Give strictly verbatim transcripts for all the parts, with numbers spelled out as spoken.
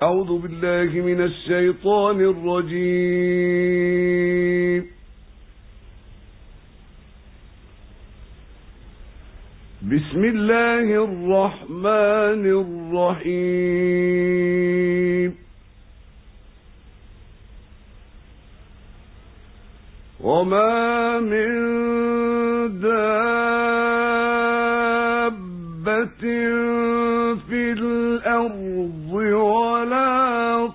أعوذ بالله من الشيطان الرجيم. بسم الله الرحمن الرحيم. وما من دابة في الأرض ولا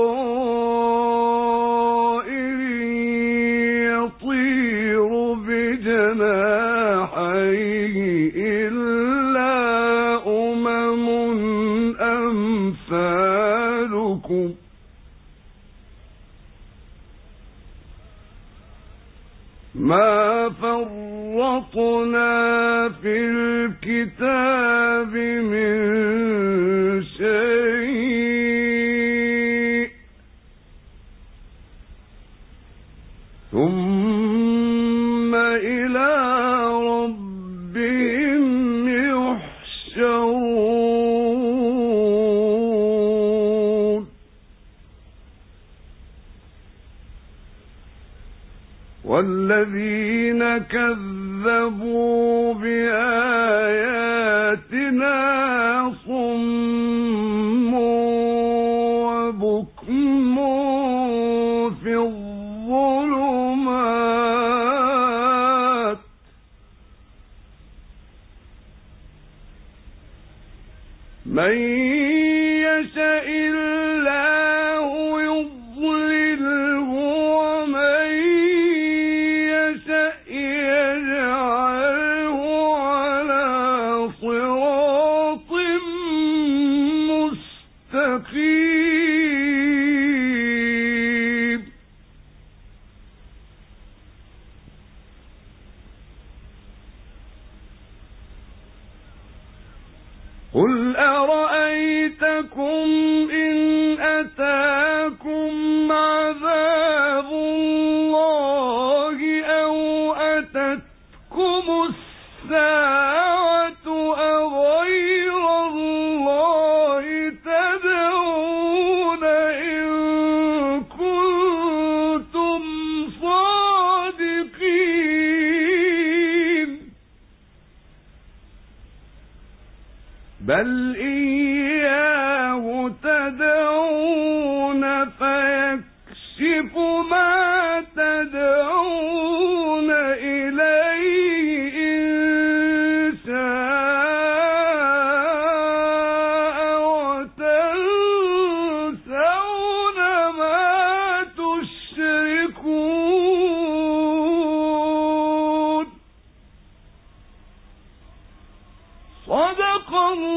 طائر يطير بجناحيه إلا أمم أمثالكم ما فرطنا في الكتاب من شيء ثم إلى ربهم يحشرون. والذين كذبوا بآياتنا صم وبكم في الظلمات من يشاء الله يضلله ومن يشاء يجعله على صراط مستقيم. قل أرأيتكم إن أتاكم عذاب الله أو أتتكم الساعة أغير الله تدعون إن كنتم صادقين بل إياه تدعون فيكشف ما تدعون إليه إن شاء وتنسون ما تشركون. صدق الله